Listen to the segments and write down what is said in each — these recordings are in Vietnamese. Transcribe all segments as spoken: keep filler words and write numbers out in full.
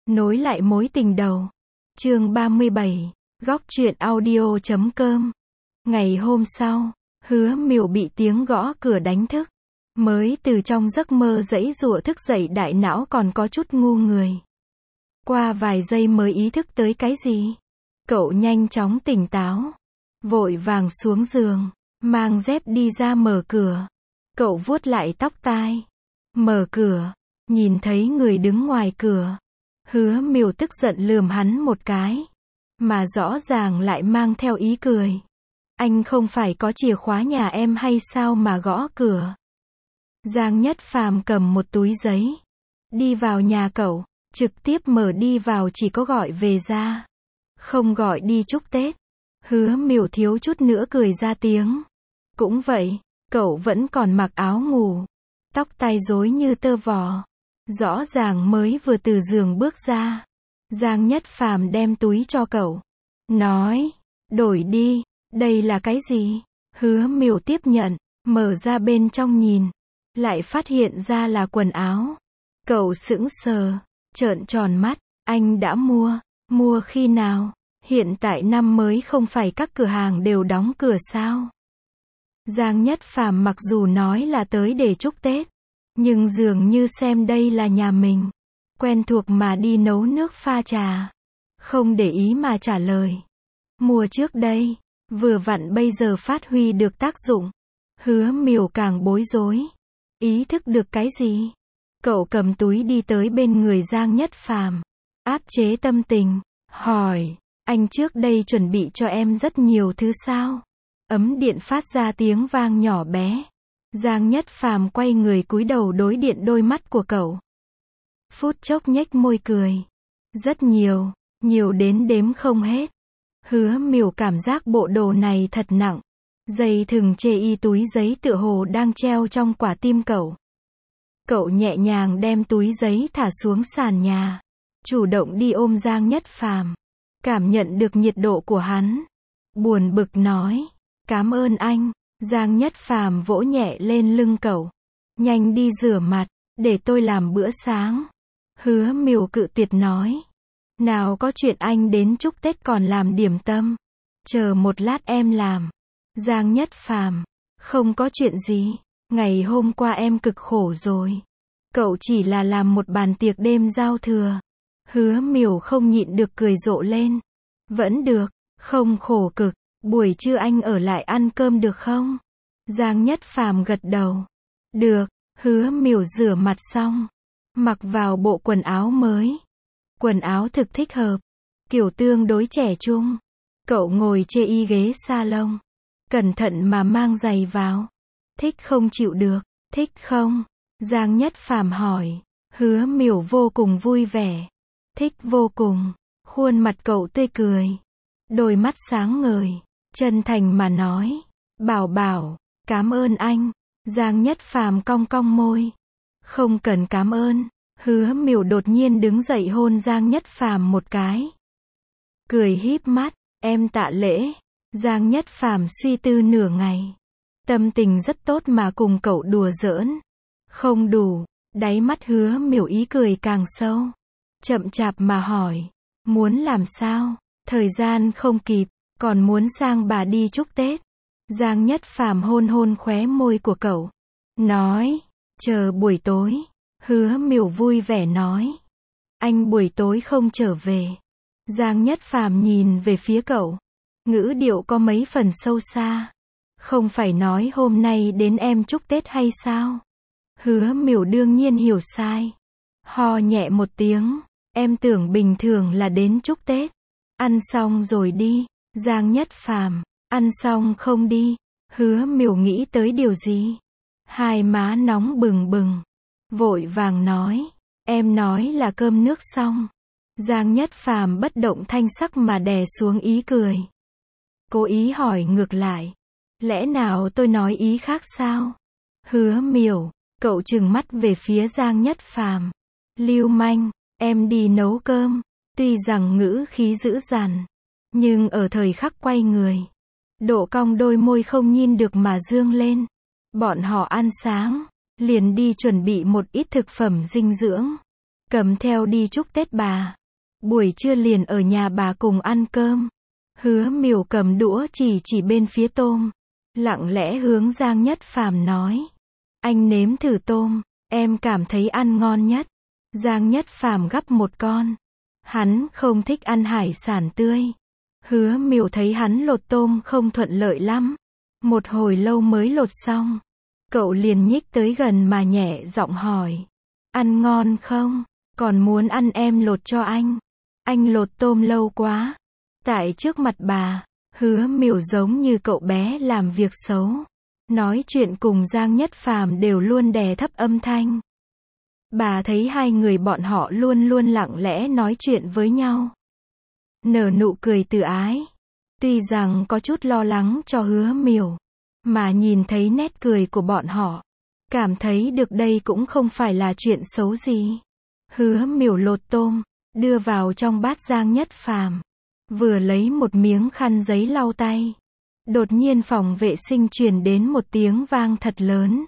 Nối lại mối tình đầu. Chương ba mươi bảy. Góc truyện audio chấm com. Ngày hôm sau, Hứa Miểu bị tiếng gõ cửa đánh thức. Mới từ trong giấc mơ giãy giụa thức dậy, đại não còn có chút ngu người. Qua vài giây mới ý thức tới cái gì. Cậu nhanh chóng tỉnh táo. Vội vàng xuống giường, mang dép đi ra mở cửa. Cậu vuốt lại tóc tai. Mở cửa, nhìn thấy người đứng ngoài cửa. Hứa Miểu tức giận lườm hắn một cái. Mà rõ ràng lại mang theo ý cười. Anh không phải có chìa khóa nhà em hay sao mà gõ cửa. Giang Nhất Phàm cầm một túi giấy. Đi vào nhà cậu, trực tiếp mở đi vào, chỉ có gọi về ra. Không gọi đi chúc Tết. Hứa Miểu thiếu chút nữa cười ra tiếng. Cũng vậy, cậu vẫn còn mặc áo ngủ. Tóc tai rối như tơ vò. Rõ ràng mới vừa từ giường bước ra. Giang Nhất Phàm đem túi cho cậu. Nói, đổi đi, đây là cái gì? Hứa Miểu tiếp nhận, mở ra bên trong nhìn. Lại phát hiện ra là quần áo. Cậu sững sờ, trợn tròn mắt. Anh đã mua, mua khi nào? Hiện tại năm mới không phải các cửa hàng đều đóng cửa sao? Giang Nhất Phàm mặc dù nói là tới để chúc Tết, nhưng dường như xem đây là nhà mình. Quen thuộc mà đi nấu nước pha trà. Không để ý mà trả lời. Mua trước đây, vừa vặn bây giờ phát huy được tác dụng. Hứa Miểu càng bối rối. Ý thức được cái gì? Cậu cầm túi đi tới bên người Giang Nhất Phàm. Áp chế tâm tình, hỏi, anh trước đây chuẩn bị cho em rất nhiều thứ sao? Ấm điện phát ra tiếng vang nhỏ bé. Giang Nhất Phàm quay người cúi đầu đối điện đôi mắt của cậu. Phút chốc nhếch môi cười. Rất nhiều, nhiều đến đếm không hết. Hứa Miểu cảm giác bộ đồ này thật nặng. Dây thừng chê y túi giấy tựa hồ đang treo trong quả tim cậu. Cậu nhẹ nhàng đem túi giấy thả xuống sàn nhà. Chủ động đi ôm Giang Nhất Phàm. Cảm nhận được nhiệt độ của hắn. Buồn bực nói. Cảm ơn anh. Giang Nhất Phàm vỗ nhẹ lên lưng cậu. Nhanh đi rửa mặt, để tôi làm bữa sáng. Hứa Miểu cự tuyệt nói. Nào có chuyện anh đến chúc Tết còn làm điểm tâm. Chờ một lát em làm. Giang Nhất Phàm. Không có chuyện gì. Ngày hôm qua em cực khổ rồi. Cậu chỉ là làm một bàn tiệc đêm giao thừa. Hứa Miểu không nhịn được cười rộ lên. Vẫn được, không khổ cực. Buổi trưa anh ở lại ăn cơm được không? Giang Nhất Phàm gật đầu. Được. Hứa Miểu rửa mặt xong, mặc vào bộ quần áo mới. Quần áo thực thích hợp, kiểu tương đối trẻ trung. Cậu ngồi chê y ghế salon, cẩn thận mà mang giày vào. Thích không chịu được, thích không? Giang Nhất Phàm hỏi. Hứa Miểu vô cùng vui vẻ. Thích vô cùng. Khuôn mặt cậu tươi cười. Đôi mắt sáng ngời, chân thành mà nói. Bảo bảo, cảm ơn anh. Giang Nhất Phàm cong cong môi. Không cần cảm ơn. Hứa Miểu đột nhiên đứng dậy hôn Giang Nhất Phàm một cái. Cười híp mắt, em tạ lễ. Giang Nhất Phàm suy tư nửa ngày. Tâm tình rất tốt mà cùng cậu đùa giỡn. Không đủ, đáy mắt Hứa Miểu ý cười càng sâu. Chậm chạp mà hỏi. Muốn làm sao? Thời gian không kịp, còn muốn sang bà đi chúc Tết. Giang Nhất Phàm hôn hôn khóe môi của cậu. Nói, chờ buổi tối. Hứa Miểu vui vẻ nói. Anh buổi tối không trở về. Giang Nhất Phàm nhìn về phía cậu. Ngữ điệu có mấy phần sâu xa. Không phải nói hôm nay đến em chúc Tết hay sao? Hứa Miểu đương nhiên hiểu sai. Ho nhẹ một tiếng. Em tưởng bình thường là đến chúc Tết. Ăn xong rồi đi. Giang Nhất Phàm. Ăn xong không đi. Hứa Miểu nghĩ tới điều gì. Hai má nóng bừng bừng. Vội vàng nói. Em nói là cơm nước xong. Giang Nhất Phàm bất động thanh sắc mà đè xuống ý cười. Cố ý hỏi ngược lại. Lẽ nào tôi nói ý khác sao? Hứa Miểu. Cậu trừng mắt về phía Giang Nhất Phàm. Lưu manh, em đi nấu cơm. Tuy rằng ngữ khí dữ dằn, nhưng ở thời khắc quay người, độ cong đôi môi không nhìn được mà dương lên. Bọn họ ăn sáng, liền đi chuẩn bị một ít thực phẩm dinh dưỡng. cầm theo đi chúc Tết bà. Buổi trưa liền ở nhà bà cùng ăn cơm. Hứa Miểu cầm đũa chỉ chỉ bên phía tôm, lặng lẽ hướng Giang Nhất Phàm nói. Anh nếm thử tôm, em cảm thấy ăn ngon nhất. Giang Nhất Phàm gắp một con. Hắn không thích ăn hải sản tươi. Hứa Miểu thấy hắn lột tôm không thuận lợi lắm. Một hồi lâu mới lột xong. Cậu liền nhích tới gần mà nhẹ giọng hỏi. Ăn ngon không? Còn muốn ăn em lột cho anh. Anh lột tôm lâu quá. Tại trước mặt bà, Hứa Miểu giống như cậu bé làm việc xấu. Nói chuyện cùng Giang Nhất Phàm đều luôn đè thấp âm thanh. Bà thấy hai người bọn họ luôn luôn lặng lẽ nói chuyện với nhau. Nở nụ cười từ ái. Tuy rằng có chút lo lắng cho Hứa Miểu, mà nhìn thấy nét cười của bọn họ, cảm thấy được đây cũng không phải là chuyện xấu gì. Hứa Miểu lột tôm, đưa vào trong bát Giang Nhất Phàm. Vừa lấy một miếng khăn giấy lau tay. Đột nhiên phòng vệ sinh truyền đến một tiếng vang thật lớn.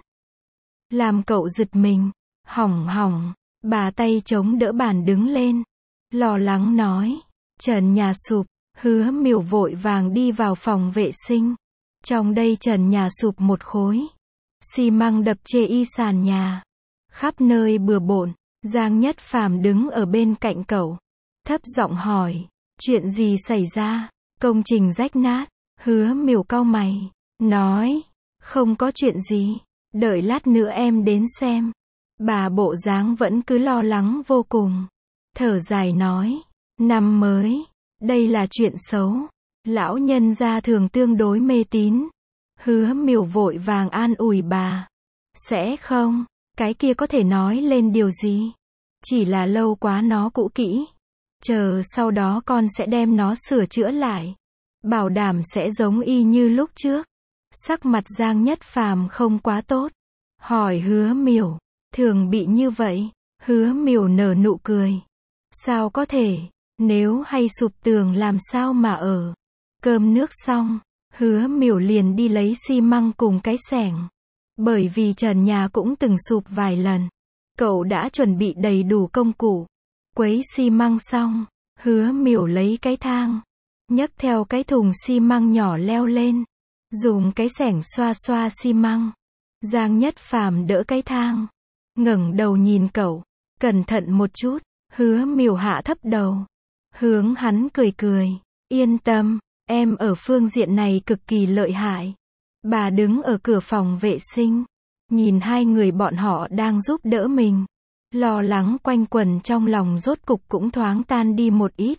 Làm cậu giật mình. Hỏng hỏng. Bà tay chống đỡ bàn đứng lên. Lo lắng nói. Trần nhà sụp. Hứa Miểu vội vàng đi vào phòng vệ sinh. Trong đây trần nhà sụp một khối. Xi măng đập chê y sàn nhà. Khắp nơi bừa bộn. Giang Nhất Phàm đứng ở bên cạnh cậu. Thấp giọng hỏi. Chuyện gì xảy ra? Công trình rách nát. Hứa Miểu cau mày. Nói. Không có chuyện gì. Đợi lát nữa em đến xem. Bà bộ dáng vẫn cứ lo lắng vô cùng. Thở dài nói. Năm mới. Đây là chuyện xấu. Lão nhân gia thường tương đối mê tín. Hứa Miểu vội vàng an ủi bà. Sẽ không. Cái kia có thể nói lên điều gì? Chỉ là lâu quá nó cũ kỹ. Chờ sau đó con sẽ đem nó sửa chữa lại. Bảo đảm sẽ giống y như lúc trước. Sắc mặt Giang Nhất Phàm không quá tốt. Hỏi Hứa Miểu. Thường bị như vậy. Hứa Miểu nở nụ cười. Sao có thể. Nếu hay sụp tường làm sao mà ở. Cơm nước xong. Hứa Miểu liền đi lấy xi măng cùng cái xẻng. Bởi vì trần nhà cũng từng sụp vài lần. Cậu đã chuẩn bị đầy đủ công cụ. Quấy xi măng xong. Hứa Miểu lấy cái thang. Nhấc theo cái thùng xi măng nhỏ leo lên. Dùng cái xẻng xoa xoa xi măng. Giang Nhất Phàm đỡ cái thang. Ngẩng đầu nhìn cậu. Cẩn thận một chút. Hứa Miểu hạ thấp đầu. Hướng hắn cười cười. Yên tâm. Em ở phương diện này cực kỳ lợi hại. Bà đứng ở cửa phòng vệ sinh. Nhìn hai người bọn họ đang giúp đỡ mình. Lo lắng quanh quẩn trong lòng rốt cục cũng thoáng tan đi một ít.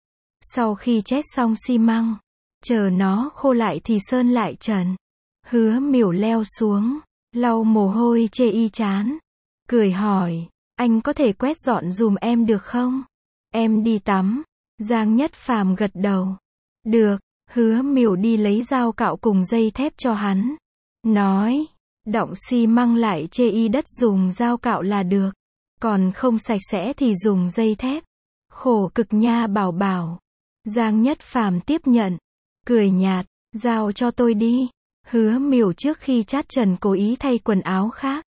Sau khi chét xong xi măng, chờ nó khô lại thì sơn lại trần. Hứa Miểu leo xuống, lau mồ hôi chê y chán. Cười hỏi, anh có thể quét dọn dùm em được không? Em đi tắm. Giang Nhất Phàm gật đầu. Được. Hứa Miểu đi lấy dao cạo cùng dây thép cho hắn. Nói, đọng xi măng lại chê y đất dùng dao cạo là được. Còn không sạch sẽ thì dùng dây thép. Khổ cực nha bảo bảo. Giang Nhất Phàm tiếp nhận. Cười nhạt, giao cho tôi đi. Hứa Miểu trước khi chát trần cố ý thay quần áo khác.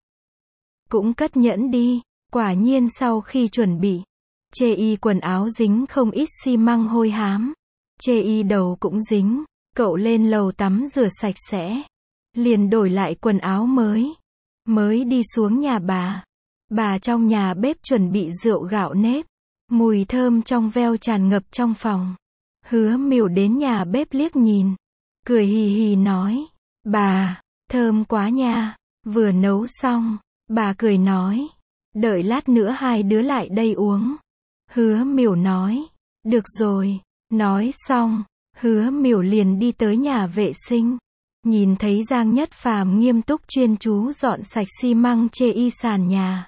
Cũng cất nhẫn đi. Quả nhiên sau khi chuẩn bị. Chê y quần áo dính không ít xi măng hôi hám. Chê y đầu cũng dính. Cậu lên lầu tắm rửa sạch sẽ. Liền đổi lại quần áo mới. Mới đi xuống nhà bà. Bà trong nhà bếp chuẩn bị rượu gạo nếp. Mùi thơm trong veo tràn ngập trong phòng. Hứa Miểu đến nhà bếp liếc nhìn. Cười hì hì nói. Bà, thơm quá nha. Vừa nấu xong. Bà cười nói. Đợi lát nữa hai đứa lại đây uống. Hứa Miểu nói. Được rồi. Nói xong. Hứa Miểu liền đi tới nhà vệ sinh. Nhìn thấy Giang Nhất Phàm nghiêm túc chuyên chú dọn sạch xi măng chê y sàn nhà.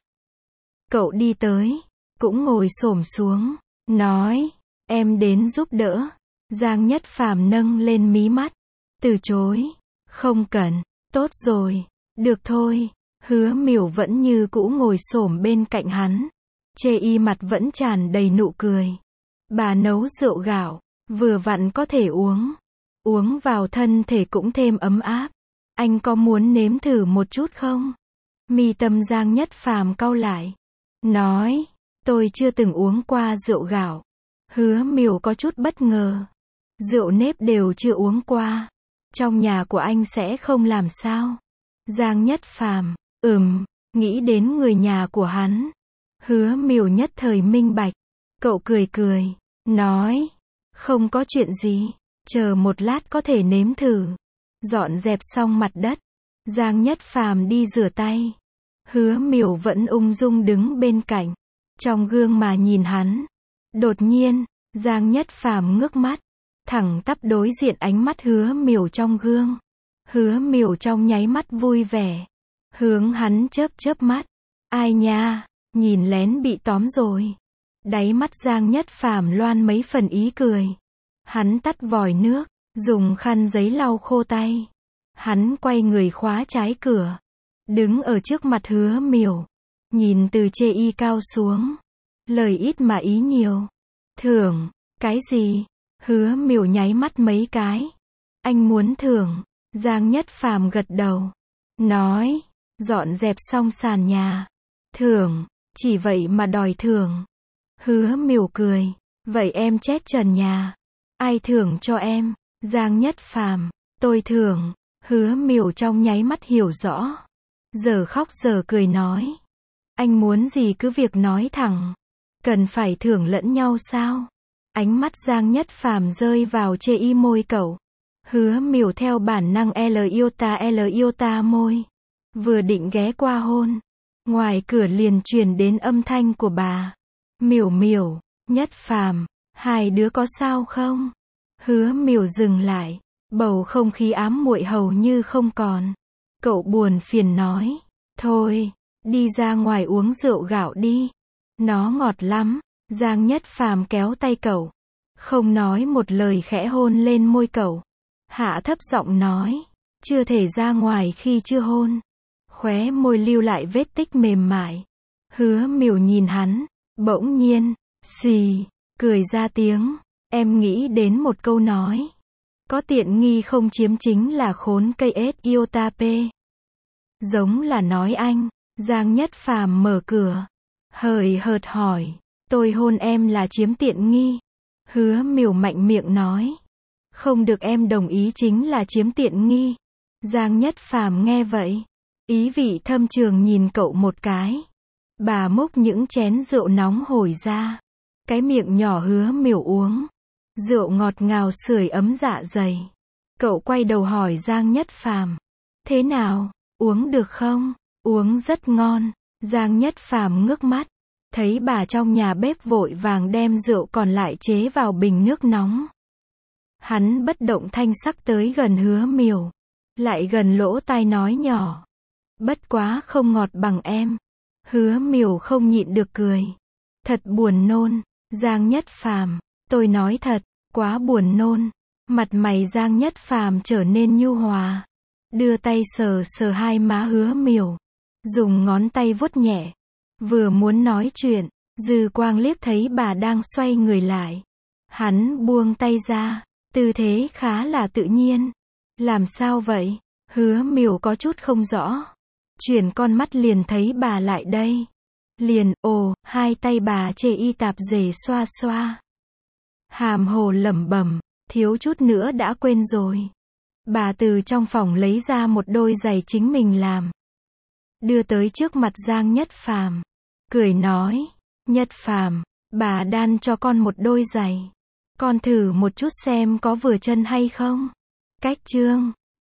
Cậu đi tới. Cũng ngồi xổm xuống. Nói. Em đến giúp đỡ. Giang Nhất Phàm nâng lên mí mắt. Từ chối. Không cần. Tốt rồi. Được thôi. Hứa Miểu vẫn như cũ ngồi xổm bên cạnh hắn. Chê y mặt vẫn tràn đầy nụ cười. Bà nấu rượu gạo. Vừa vặn có thể uống. Uống vào thân thể cũng thêm ấm áp. Anh có muốn nếm thử một chút không? Mi tâm Giang Nhất Phàm cau lại. Nói. Tôi chưa từng uống qua rượu gạo. Hứa Miểu có chút bất ngờ. Rượu nếp đều chưa uống qua. Trong nhà của anh sẽ không làm sao? Giang Nhất Phàm, ừm, nghĩ đến người nhà của hắn. Hứa Miểu nhất thời minh bạch. Cậu cười cười, nói, không có chuyện gì, chờ một lát có thể nếm thử. Dọn dẹp xong mặt đất, Giang Nhất Phàm đi rửa tay. Hứa Miểu vẫn ung dung đứng bên cạnh, trong gương mà nhìn hắn. Đột nhiên, Giang Nhất Phàm ngước mắt, thẳng tắp đối diện ánh mắt Hứa Miểu trong gương. Hứa Miểu trong nháy mắt vui vẻ, hướng hắn chớp chớp mắt. Ai nha, nhìn lén bị tóm rồi. Đáy mắt Giang Nhất Phàm loan mấy phần ý cười. Hắn tắt vòi nước, dùng khăn giấy lau khô tay. Hắn quay người khóa trái cửa, đứng ở trước mặt Hứa Miểu, nhìn từ chê y cao xuống. Lời ít mà ý nhiều. Thưởng, cái gì? Hứa Miểu nháy mắt mấy cái. Anh muốn thưởng. Giang Nhất Phàm gật đầu, nói, dọn dẹp xong sàn nhà. Thưởng, chỉ vậy mà đòi thưởng. Hứa Miểu cười, vậy em chét trần nhà. Ai thưởng cho em? Giang Nhất Phàm, tôi thưởng. Hứa Miểu trong nháy mắt hiểu rõ. Giờ khóc giờ cười nói, anh muốn gì cứ việc nói thẳng. Cần phải thưởng lẫn nhau sao? Ánh mắt Giang Nhất Phàm rơi vào chê y môi cậu. Hứa Miểu theo bản năng L yêu ta L yêu ta môi. Vừa định ghé qua hôn, ngoài cửa liền truyền đến âm thanh của bà. Miểu Miểu, Nhất Phàm, hai đứa có sao không? Hứa Miểu dừng lại, bầu không khí ám muội hầu như không còn. Cậu buồn phiền nói, thôi, đi ra ngoài uống rượu gạo đi. Nó ngọt lắm. Giang Nhất Phàm kéo tay cậu, không nói một lời khẽ hôn lên môi cậu. Hạ thấp giọng nói, chưa thể ra ngoài khi chưa hôn. Khóe môi lưu lại vết tích mềm mại. Hứa Miểu nhìn hắn, bỗng nhiên, xì, cười ra tiếng. Em nghĩ đến một câu nói, có tiện nghi không chiếm chính là khốn cây ết yêu ta pê. Giống là nói anh. Giang Nhất Phàm mở cửa, hời hợt hỏi, tôi hôn em là chiếm tiện nghi? Hứa Miểu mạnh miệng nói, không được em đồng ý chính là chiếm tiện nghi. Giang Nhất Phàm nghe vậy, ý vị thâm trường nhìn cậu một cái. Bà múc những chén rượu nóng hổi ra, cái miệng nhỏ Hứa Miểu uống. Rượu ngọt ngào sưởi ấm dạ dày. Cậu quay đầu hỏi Giang Nhất Phàm, thế nào, uống được không? Uống rất ngon. Giang Nhất Phàm ngước mắt, thấy bà trong nhà bếp vội vàng đem rượu còn lại chế vào bình nước nóng. Hắn bất động thanh sắc tới gần Hứa Miểu, lại gần lỗ tai nói nhỏ, bất quá không ngọt bằng em. Hứa Miểu không nhịn được cười, thật buồn nôn. Giang Nhất Phàm, tôi nói thật, quá buồn nôn. Mặt mày Giang Nhất Phàm trở nên nhu hòa, đưa tay sờ sờ hai má Hứa Miểu, dùng ngón tay vuốt nhẹ. Vừa muốn nói chuyện, dư quang liếc thấy bà đang xoay người lại. Hắn buông tay ra, tư thế khá là tự nhiên. Làm sao vậy? Hứa Miểu có chút không rõ. Chuyển con mắt liền thấy bà lại đây. Liền, ồ, hai tay bà chê y tạp dề xoa xoa. Hàm hồ lẩm bẩm, thiếu chút nữa đã quên rồi. Bà từ trong phòng lấy ra một đôi giày chính mình làm, đưa tới trước mặt Giang Nhất Phàm, cười nói, Nhất Phàm, bà đan cho con một đôi giày. Con thử một chút xem có vừa chân hay không. Cách chương